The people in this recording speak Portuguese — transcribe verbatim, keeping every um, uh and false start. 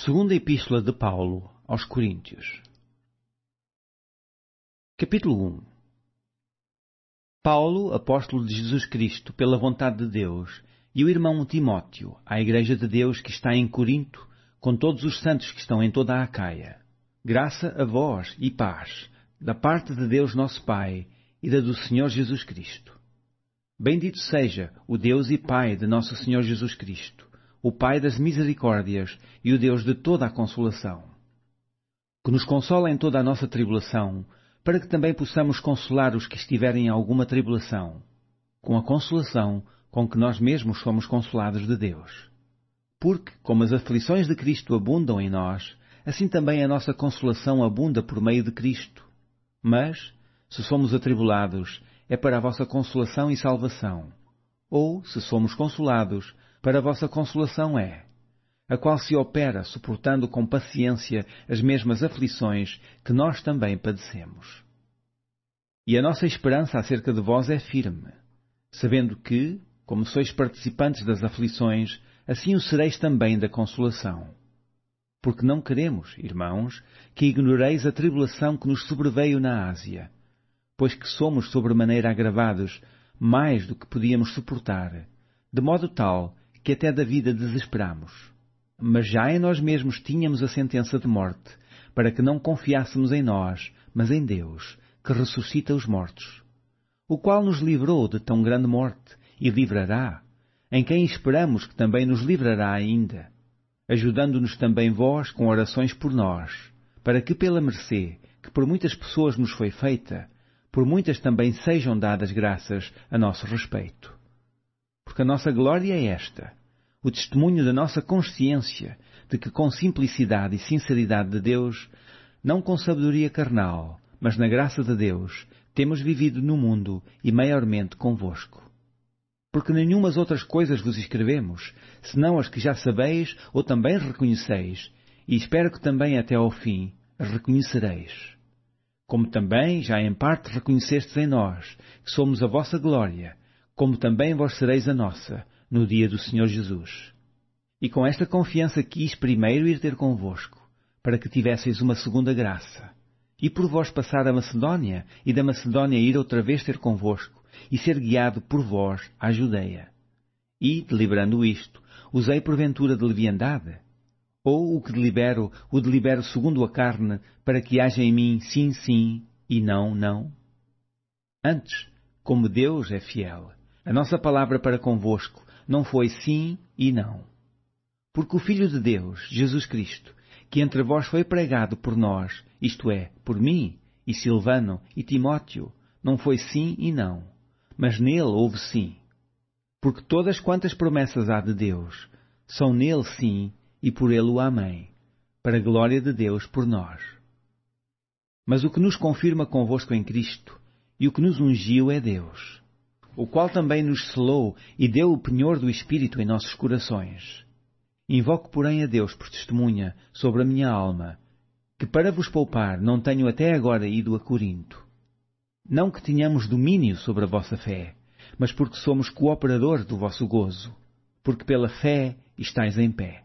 Segunda Epístola de Paulo aos Coríntios. Capítulo um. Paulo, apóstolo de Jesus Cristo, pela vontade de Deus, e o irmão Timóteo, à Igreja de Deus que está em Corinto, com todos os santos que estão em toda a Acaia. Graça a vós e paz, da parte de Deus nosso Pai e da do Senhor Jesus Cristo. Bendito seja o Deus e Pai de nosso Senhor Jesus Cristo, o Pai das misericórdias e o Deus de toda a consolação, que nos consola em toda a nossa tribulação, para que também possamos consolar os que estiverem em alguma tribulação, com a consolação com que nós mesmos somos consolados de Deus. Porque, como as aflições de Cristo abundam em nós, assim também a nossa consolação abunda por meio de Cristo. Mas, se somos atribulados, é para a vossa consolação e salvação. Ou, se somos consolados, para a vossa consolação é, a qual se opera suportando com paciência as mesmas aflições que nós também padecemos. E a nossa esperança acerca de vós é firme, sabendo que, como sois participantes das aflições, assim o sereis também da consolação. Porque não queremos, irmãos, que ignoreis a tribulação que nos sobreveio na Ásia, pois que somos sobremaneira agravados, mais do que podíamos suportar, de modo tal que até da vida desesperamos. Mas já em nós mesmos tínhamos a sentença de morte, para que não confiássemos em nós, mas em Deus, que ressuscita os mortos, o qual nos livrou de tão grande morte, e livrará, em quem esperamos que também nos livrará ainda, ajudando-nos também vós com orações por nós, para que pela mercê, que por muitas pessoas nos foi feita, por muitas também sejam dadas graças a nosso respeito. Porque a nossa glória é esta, o testemunho da nossa consciência de que com simplicidade e sinceridade de Deus, não com sabedoria carnal, mas na graça de Deus, temos vivido no mundo e maiormente convosco. Porque nenhumas outras coisas vos escrevemos, senão as que já sabeis ou também reconheceis, e espero que também até ao fim as reconhecereis. Como também já em parte reconhecestes em nós, que somos a vossa glória, como também vós sereis a nossa, no dia do Senhor Jesus. E com esta confiança quis primeiro ir ter convosco, para que tivesseis uma segunda graça, e por vós passar a Macedónia, e da Macedónia ir outra vez ter convosco, e ser guiado por vós à Judeia. E, deliberando isto, usei porventura de leviandade? Ou o que delibero, o delibero segundo a carne, para que haja em mim sim, sim, e não, não? Antes, como Deus é fiel, a nossa palavra para convosco não foi sim e não. Porque o Filho de Deus, Jesus Cristo, que entre vós foi pregado por nós, isto é, por mim, e Silvano, e Timóteo, não foi sim e não, mas nele houve sim. Porque todas quantas promessas há de Deus, são nele sim e por ele o amém, para a glória de Deus por nós. Mas o que nos confirma convosco em Cristo, e o que nos ungiu é Deus, o qual também nos selou e deu o penhor do Espírito em nossos corações. Invoco, porém, a Deus por testemunha sobre a minha alma, que para vos poupar não tenho até agora ido a Corinto. Não que tenhamos domínio sobre a vossa fé, mas porque somos cooperadores do vosso gozo, porque pela fé estáis em pé.